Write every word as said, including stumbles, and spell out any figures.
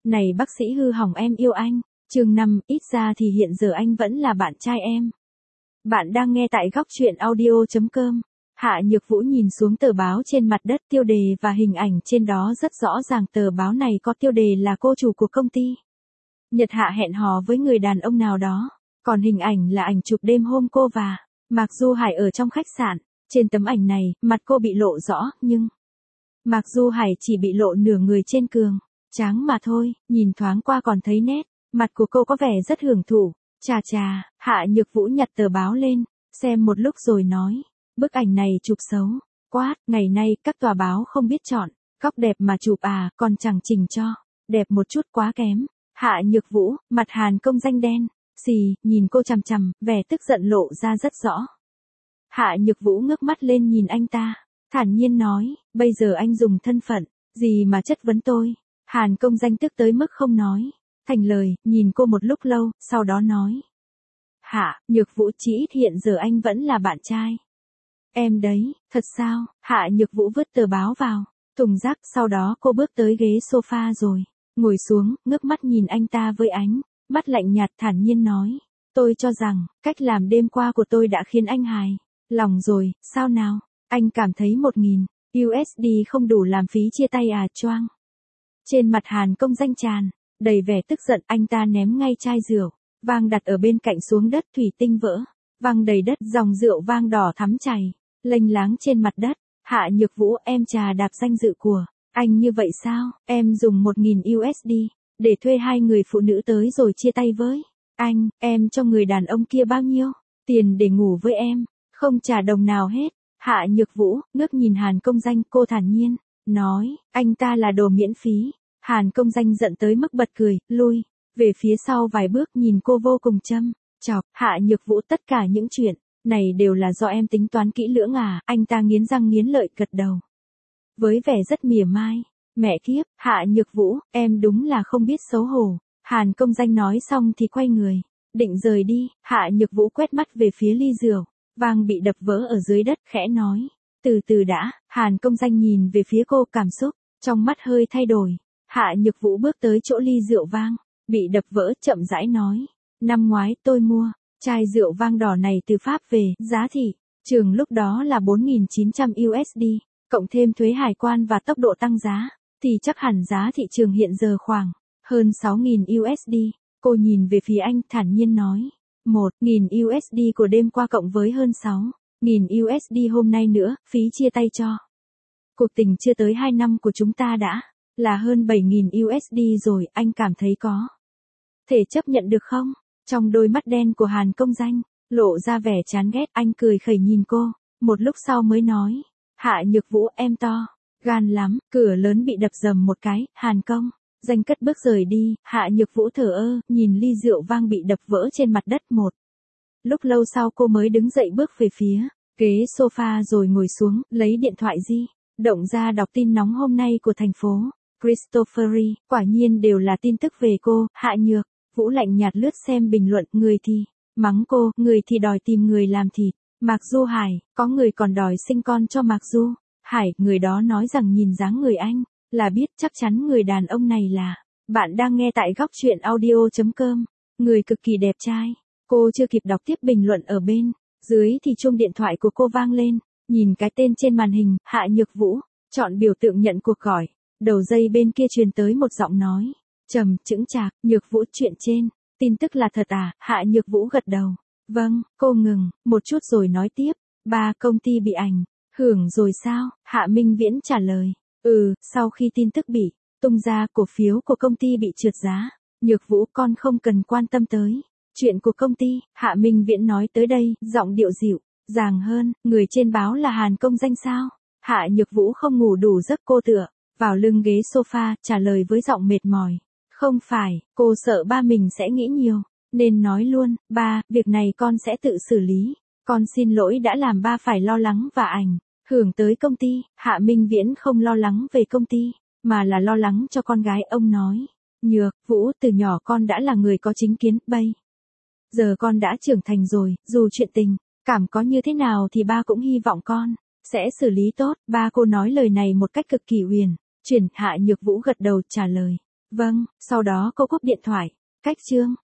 Này bác sĩ hư hỏng em yêu anh. Chương năm, ít ra thì hiện giờ anh vẫn là bạn trai em. Bạn đang nghe tại góc truyện audio chấm com. Hạ Nhược Vũ nhìn xuống tờ báo trên mặt đất, tiêu đề và hình ảnh trên đó rất rõ ràng. Tờ báo này có tiêu đề là cô chủ của công ty Nhật Hạ hẹn hò với người đàn ông nào đó. Còn hình ảnh là ảnh chụp đêm hôm cô và Mạc Du Hải ở trong khách sạn. Trên tấm ảnh này, mặt cô bị lộ rõ, nhưng Mạc Du Hải chỉ bị lộ nửa người trên cường tráng mà thôi, nhìn thoáng qua còn thấy nét mặt của cô có vẻ rất hưởng thụ. Chà chà, Hạ Nhược Vũ nhặt tờ báo lên, xem một lúc rồi nói, bức ảnh này chụp xấu quá, ngày nay các tòa báo không biết chọn góc đẹp mà chụp à, còn chẳng chỉnh cho đẹp một chút, quá kém. Hạ Nhược Vũ, mặt Hàn Công Danh đen xì, nhìn cô chằm chằm, vẻ tức giận lộ ra rất rõ. Hạ Nhược Vũ ngước mắt lên nhìn anh ta, thản nhiên nói, bây giờ anh dùng thân phận gì mà chất vấn tôi? Hàn Công Danh tức tới mức không nói thành lời, nhìn cô một lúc lâu, sau đó nói, Hạ Nhược Vũ, chỉ ít hiện giờ anh vẫn là bạn trai em đấy. Thật sao? Hạ Nhược Vũ vứt tờ báo vào thùng rác, sau đó cô bước tới ghế sofa rồi ngồi xuống, ngước mắt nhìn anh ta với ánh mắt lạnh nhạt, thản nhiên nói, tôi cho rằng cách làm đêm qua của tôi đã khiến anh hài lòng rồi, sao nào? Anh cảm thấy một nghìn u ét đê không đủ làm phí chia tay à? Choang. Trên mặt Hàn Công Danh tràn đầy vẻ tức giận, anh ta ném ngay chai rượu vang đặt ở bên cạnh xuống đất, thủy tinh vỡ văng đầy đất, dòng rượu vang đỏ thắm chảy lênh láng trên mặt đất. Hạ Nhược Vũ, em trà đạp danh dự của anh như vậy sao? Em dùng một nghìn u ét đê để thuê hai người phụ nữ tới rồi chia tay với anh, em cho người đàn ông kia bao nhiêu tiền để ngủ với em? Không trả đồng nào hết. Hạ Nhược Vũ ngước nhìn Hàn Công Danh, cô thản nhiên nói, anh ta là đồ miễn phí. Hàn Công Danh giận tới mức bật cười, lui về phía sau vài bước, nhìn cô vô cùng châm chọc. Hạ Nhược Vũ, tất cả những chuyện này đều là do em tính toán kỹ lưỡng à? Anh ta nghiến răng nghiến lợi gật đầu với vẻ rất mỉa mai. Mẹ kiếp, Hạ Nhược Vũ, em đúng là không biết xấu hổ. Hàn Công Danh nói xong thì quay người định rời đi. Hạ Nhược Vũ quét mắt về phía ly rượu vang bị đập vỡ ở dưới đất, khẽ nói, từ từ đã. Hàn Công Danh nhìn về phía cô, cảm xúc trong mắt hơi thay đổi. Hạ Nhược Vũ bước tới chỗ ly rượu vang bị đập vỡ, chậm rãi nói, năm ngoái tôi mua chai rượu vang đỏ này từ Pháp về, giá thị trường lúc đó là bốn nghìn chín trăm u ét đê, cộng thêm thuế hải quan và tốc độ tăng giá, thì chắc hẳn giá thị trường hiện giờ khoảng hơn sáu nghìn u ét đê. Cô nhìn về phía anh, thản nhiên nói, một nghìn u ét đê của đêm qua cộng với hơn sáu nghìn u ét đê hôm nay nữa, phí chia tay cho cuộc tình chưa tới hai năm của chúng ta đã là hơn bảy nghìn u ét đê rồi, anh cảm thấy có thể chấp nhận được không? Trong đôi mắt đen của Hàn Công Danh lộ ra vẻ chán ghét, anh cười khẩy nhìn cô, một lúc sau mới nói, Hạ Nhược Vũ, em to gan lắm. Cửa lớn bị đập dầm một cái, Hàn Công Danh cất bước rời đi. Hạ Nhược Vũ thờ ơ nhìn ly rượu vang bị đập vỡ trên mặt đất. Một lúc lâu sau cô mới đứng dậy bước về phía ghế sofa rồi ngồi xuống, lấy điện thoại di động ra đọc tin nóng hôm nay của thành phố Christophery. Quả nhiên đều là tin tức về cô. Hạ Nhược Vũ lạnh nhạt lướt xem bình luận, người thì mắng cô, người thì đòi tìm người làm thịt Mạc Du Hải, có người còn đòi sinh con cho Mạc Du Hải. Người đó nói rằng nhìn dáng người anh là biết chắc chắn người đàn ông này là. Bạn đang nghe tại góc truyện audio chấm com. Người cực kỳ đẹp trai. Cô chưa kịp đọc tiếp bình luận ở bên dưới thì chuông điện thoại của cô vang lên. Nhìn cái tên trên màn hình, Hạ Nhược Vũ chọn biểu tượng nhận cuộc gọi. Đầu dây bên kia truyền tới một giọng nói trầm chững chạc, Nhược Vũ, chuyện trên tin tức là thật à? Hạ Nhược Vũ gật đầu. Vâng. Cô ngừng một chút rồi nói tiếp, ba công ty bị ảnh hưởng rồi sao? Hạ Minh Viễn trả lời, ừ, sau khi tin tức bị tung ra, cổ phiếu của công ty bị trượt giá. Nhược Vũ, con không cần quan tâm tới chuyện của công ty. Hạ Minh Viễn nói tới đây, giọng điệu dịu dàng hơn, người trên báo là Hàn Công Danh sao? Hạ Nhược Vũ không ngủ đủ giấc, cô tựa vào lưng ghế sofa, trả lời với giọng mệt mỏi. Không phải, cô sợ ba mình sẽ nghĩ nhiều, nên nói luôn, ba, việc này con sẽ tự xử lý. Con xin lỗi đã làm ba phải lo lắng và ảnh hưởng tới công ty. Hạ Minh Viễn không lo lắng về công ty, mà là lo lắng cho con gái. Ông nói, Nhược Vũ, từ nhỏ con đã là người có chính kiến, bây giờ con đã trưởng thành rồi, dù chuyện tình cảm có như thế nào thì ba cũng hy vọng con sẽ xử lý tốt. Ba, cô nói lời này một cách cực kỳ huyền chuyển. Hạ Nhược Vũ gật đầu trả lời, Vâng, sau đó cô cúp điện thoại. Cách chương.